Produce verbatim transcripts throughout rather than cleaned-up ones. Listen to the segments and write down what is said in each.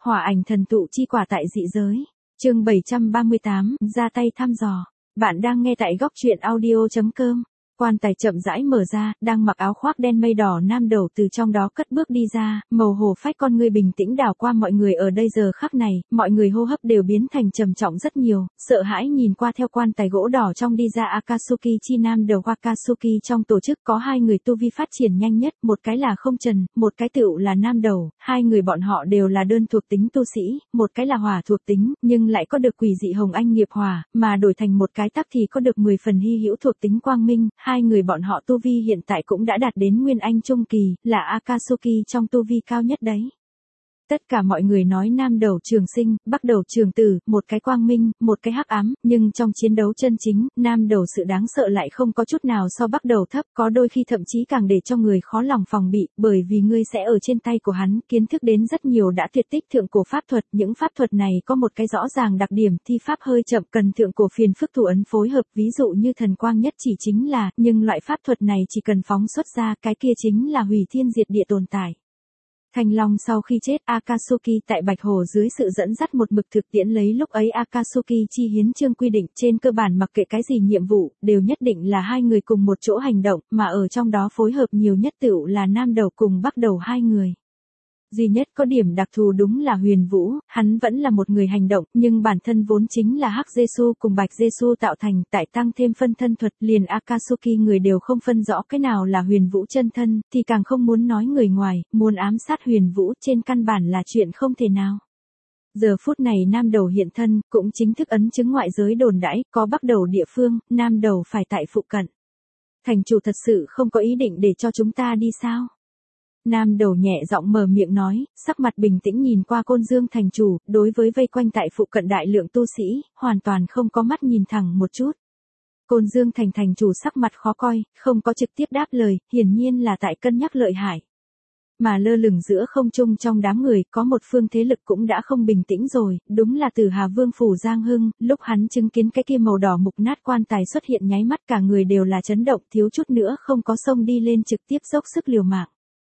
Hỏa ảnh thần tụ chi quả tại dị giới. Chương bảy trăm ba mươi tám, ra tay thăm dò. Bạn đang nghe tại góc truyện audio chấm com. Quan tài chậm rãi mở ra, đang mặc áo khoác đen mây đỏ nam đầu từ trong đó cất bước đi ra, màu hồ phách con ngươi bình tĩnh đảo qua mọi người ở đây giờ khắc này, mọi người hô hấp đều biến thành trầm trọng rất nhiều, sợ hãi nhìn qua theo quan tài gỗ đỏ trong đi ra Akatsuki chi nam đầu Akatsuki trong tổ chức có hai người tu vi phát triển nhanh nhất, một cái là không trần, một cái tựu là nam đầu, hai người bọn họ đều là đơn thuộc tính tu sĩ, một cái là hỏa thuộc tính, nhưng lại có được quỷ dị hồng anh nghiệp hỏa, mà đổi thành một cái tắc thì có được mười phần hy hữu thuộc tính quang minh. Hai người bọn họ tu vi hiện tại cũng đã đạt đến Nguyên Anh Trung Kỳ, là Akatsuki trong tu vi cao nhất đấy. Tất cả mọi người nói nam đầu trường sinh, bắc đầu trường tử, một cái quang minh, một cái hắc ám, nhưng trong chiến đấu chân chính, nam đầu sự đáng sợ lại không có chút nào so bắc đầu thấp, có đôi khi thậm chí càng để cho người khó lòng phòng bị, bởi vì ngươi sẽ ở trên tay của hắn, kiến thức đến rất nhiều đã tuyệt tích thượng cổ pháp thuật, những pháp thuật này có một cái rõ ràng đặc điểm, thi pháp hơi chậm cần thượng cổ phiền phức thủ ấn phối hợp, ví dụ như thần quang nhất chỉ chính là, nhưng loại pháp thuật này chỉ cần phóng xuất ra, cái kia chính là hủy thiên diệt địa tồn tại. Thanh Long sau khi chết Akatsuki tại Bạch Hồ dưới sự dẫn dắt một mực thực tiễn lấy lúc ấy Akatsuki chi hiến chương quy định trên cơ bản mặc kệ cái gì nhiệm vụ, đều nhất định là hai người cùng một chỗ hành động, mà ở trong đó phối hợp nhiều nhất tựu là nam đầu cùng bắc đầu hai người. Duy nhất có điểm đặc thù đúng là Huyền Vũ, hắn vẫn là một người hành động, nhưng bản thân vốn chính là Hắc Giê-xu cùng Bạch Giê-xu tạo thành, tại tăng thêm phân thân thuật, liền Akatsuki người đều không phân rõ cái nào là Huyền Vũ chân thân, thì càng không muốn nói người ngoài, muốn ám sát Huyền Vũ trên căn bản là chuyện không thể nào. Giờ phút này nam đầu hiện thân, cũng chính thức ấn chứng ngoại giới đồn đãi, có bắc đầu địa phương, nam đầu phải tại phụ cận. Thành chủ thật sự không có ý định để cho chúng ta đi sao? Nam đầu nhẹ giọng mở miệng nói, sắc mặt bình tĩnh nhìn qua Côn Dương thành chủ, đối với vây quanh tại phụ cận đại lượng tu sĩ, hoàn toàn không có mắt nhìn thẳng một chút. Côn Dương thành thành chủ sắc mặt khó coi, không có trực tiếp đáp lời, hiển nhiên là tại cân nhắc lợi hại. Mà lơ lửng giữa không trung trong đám người, có một phương thế lực cũng đã không bình tĩnh rồi, đúng là Tử Hà Vương phủ Giang Hưng, lúc hắn chứng kiến cái kia màu đỏ mục nát quan tài xuất hiện nháy mắt cả người đều là chấn động, thiếu chút nữa không có xông đi lên trực tiếp dốc sức liều mạng.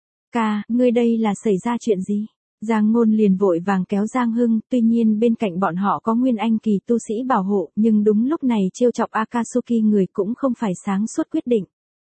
Ca, ngươi đây là xảy ra chuyện gì? Giang Ngôn liền vội vàng kéo Giang Hưng, tuy nhiên bên cạnh bọn họ có Nguyên Anh kỳ tu sĩ bảo hộ, nhưng đúng lúc này trêu chọc Akatsuki người cũng không phải sáng suốt quyết định.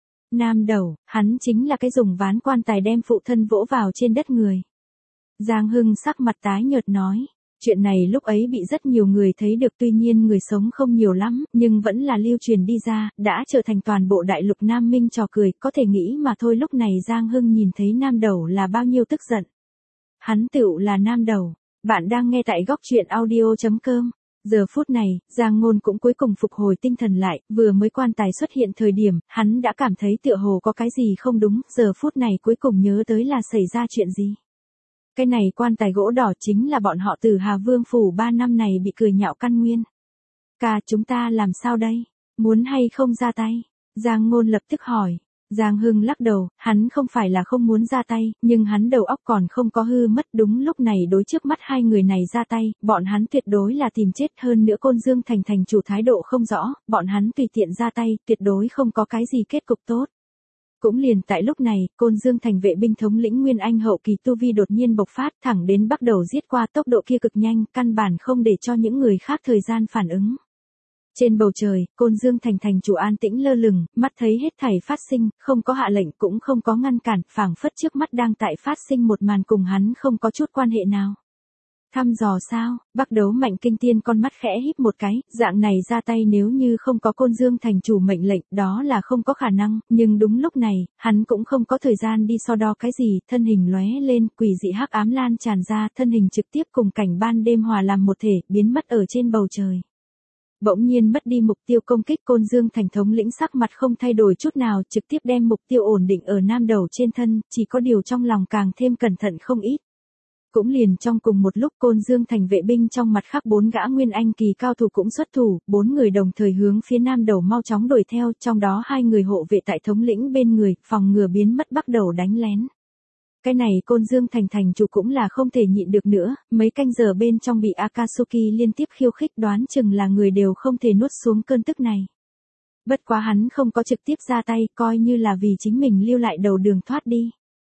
Nam đầu, hắn chính là cái dùng ván quan tài đem phụ thân vỗ vào trên đất người. Giang Hưng sắc mặt tái nhợt nói. Chuyện này lúc ấy bị rất nhiều người thấy được, tuy nhiên người sống không nhiều lắm, nhưng vẫn là lưu truyền đi ra, đã trở thành toàn bộ đại lục Nam Minh trò cười, có thể nghĩ mà thôi. Lúc này Giang Hưng nhìn thấy nam đầu là bao nhiêu tức giận. Hắn tựu là nam đầu. Bạn đang nghe tại góc truyện audio chấm com. Giờ phút này, Giang Ngôn cũng cuối cùng phục hồi tinh thần lại, vừa mới quan tài xuất hiện thời điểm, hắn đã cảm thấy tựa hồ có cái gì không đúng, giờ phút này cuối cùng nhớ tới là xảy ra chuyện gì. Cái này quan tài gỗ đỏ chính là bọn họ Tử Hà Vương phủ ba năm này bị cười nhạo căn nguyên. Ca, chúng ta làm sao đây? Muốn hay không ra tay? Giang Ngôn lập tức hỏi. Giang Hưng lắc đầu, hắn không phải là không muốn ra tay, nhưng hắn đầu óc còn không có hư mất. Đúng lúc này đối trước mắt hai người này ra tay, bọn hắn tuyệt đối là tìm chết. Hơn nữa Côn Dương thành thành chủ thái độ không rõ, bọn hắn tùy tiện ra tay, tuyệt đối không có cái gì kết cục tốt. Cũng liền tại lúc này, Côn Dương thành vệ binh thống lĩnh Nguyên Anh hậu kỳ tu vi đột nhiên bộc phát thẳng đến bắt đầu giết qua, tốc độ kia cực nhanh, căn bản không để cho những người khác thời gian phản ứng. Trên bầu trời, Côn Dương thành thành chủ an tĩnh lơ lửng, mắt thấy hết thảy phát sinh, không có hạ lệnh cũng không có ngăn cản, phảng phất trước mắt đang tại phát sinh một màn cùng hắn không có chút quan hệ nào. Thăm dò sao? Bắc Đấu Mạnh Kinh Tiên con mắt khẽ híp một cái, dạng này ra tay nếu như không có Côn Dương thành chủ mệnh lệnh, đó là không có khả năng, nhưng đúng lúc này, hắn cũng không có thời gian đi so đo cái gì, thân hình lóe lên, quỷ dị hắc ám lan tràn ra, thân hình trực tiếp cùng cảnh ban đêm hòa làm một thể, biến mất ở trên bầu trời. Bỗng nhiên mất đi mục tiêu công kích, Côn Dương thành thống lĩnh sắc mặt không thay đổi chút nào, trực tiếp đem mục tiêu ổn định ở nam đầu trên thân, chỉ có điều trong lòng càng thêm cẩn thận không ít. Cũng liền trong cùng một lúc Côn Dương thành vệ binh trong mặt khác bốn gã Nguyên Anh kỳ cao thủ cũng xuất thủ, bốn người đồng thời hướng phía nam đầu mau chóng đuổi theo, trong đó hai người hộ vệ tại thống lĩnh bên người, phòng ngừa biến mất bắt đầu đánh lén. Cái này Côn Dương thành thành chủ cũng là không thể nhịn được nữa, mấy canh giờ bên trong bị Akatsuki liên tiếp khiêu khích, đoán chừng là người đều không thể nuốt xuống cơn tức này. Bất quá hắn không có trực tiếp ra tay, coi như là vì chính mình lưu lại đầu đường thoát đi.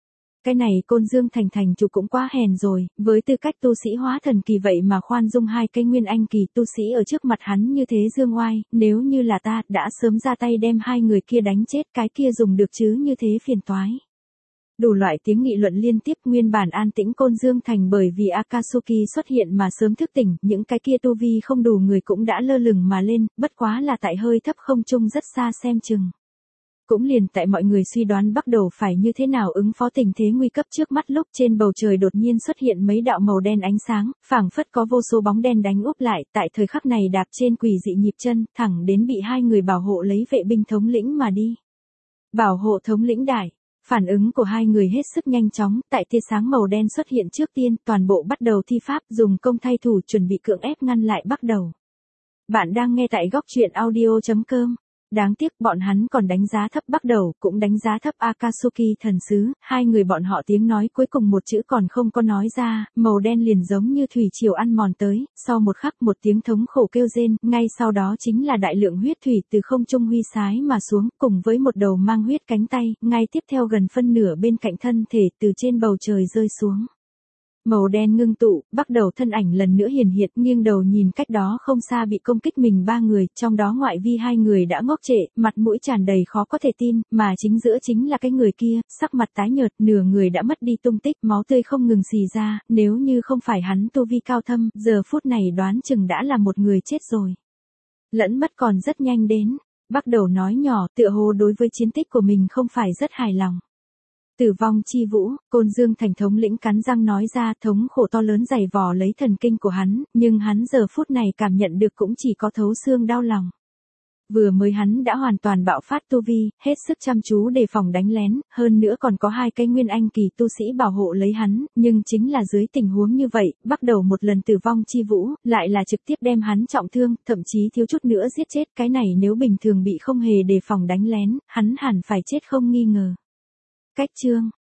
cái này Côn Dương Thành thành chủ cũng quá hèn rồi, với tư cách tu sĩ hóa thần kỳ vậy mà khoan dung hai cái nguyên anh kỳ tu sĩ ở trước mặt hắn như thế dương oai, nếu như là ta, đã sớm ra tay đem hai người kia đánh chết, cái kia dùng được chứ như thế phiền toái. Đủ loại tiếng nghị luận liên tiếp, nguyên bản an tĩnh Côn Dương Thành bởi vì Akatsuki xuất hiện mà sớm thức tỉnh, những cái kia tu vi không đủ người cũng đã lơ lửng mà lên, bất quá là tại hơi thấp không trung rất xa xem chừng. Cũng liền tại mọi người suy đoán bắt đầu phải như thế nào ứng phó tình thế nguy cấp trước mắt lúc trên bầu trời đột nhiên xuất hiện mấy đạo màu đen ánh sáng, phảng phất có vô số bóng đen đánh úp lại, tại thời khắc này đạp trên quỷ dị nhịp chân, thẳng đến bị hai người bảo hộ lấy vệ binh thống lĩnh mà đi. Bảo hộ thống lĩnh đại. Phản ứng của hai người hết sức nhanh chóng, tại tia sáng màu đen xuất hiện trước tiên, toàn bộ bắt đầu thi pháp, dùng công thay thủ chuẩn bị cưỡng ép ngăn lại bắt đầu. Bạn đang nghe tại góc truyện audio chấm com. Đáng tiếc bọn hắn còn đánh giá thấp bắt đầu, cũng đánh giá thấp Akatsuki thần sứ, hai người bọn họ tiếng nói cuối cùng một chữ còn không có nói ra, màu đen liền giống như thủy triều ăn mòn tới, sau một khắc một tiếng thống khổ kêu rên, ngay sau đó chính là đại lượng huyết thủy từ không trung huy sái mà xuống, cùng với một đầu mang huyết cánh tay, ngay tiếp theo gần phân nửa bên cạnh thân thể từ trên bầu trời rơi xuống. Màu đen ngưng tụ, bắt đầu thân ảnh lần nữa hiển hiện, nghiêng đầu nhìn cách đó không xa bị công kích mình ba người, trong đó ngoại vi hai người đã ngốc trệ, mặt mũi tràn đầy khó có thể tin, mà chính giữa chính là cái người kia, sắc mặt tái nhợt, nửa người đã mất đi tung tích, máu tươi không ngừng xì ra, nếu như không phải hắn tu vi cao thâm, giờ phút này đoán chừng đã là một người chết rồi. Lẫn mất còn rất nhanh đến, bắt đầu nói nhỏ, tựa hồ đối với chiến tích của mình không phải rất hài lòng. Tử vong chi vũ, Côn Dương Thành thống lĩnh cắn răng nói ra, thống khổ to lớn dày vò lấy thần kinh của hắn, nhưng hắn giờ phút này cảm nhận được cũng chỉ có thấu xương đau lòng. Vừa mới hắn đã hoàn toàn bạo phát tu vi, hết sức chăm chú đề phòng đánh lén, hơn nữa còn có hai cái nguyên anh kỳ tu sĩ bảo hộ lấy hắn, nhưng chính là dưới tình huống như vậy, bắt đầu một lần tử vong chi vũ, lại là trực tiếp đem hắn trọng thương, thậm chí thiếu chút nữa giết chết, cái này nếu bình thường bị không hề đề phòng đánh lén, hắn hẳn phải chết không nghi ngờ. Cách chương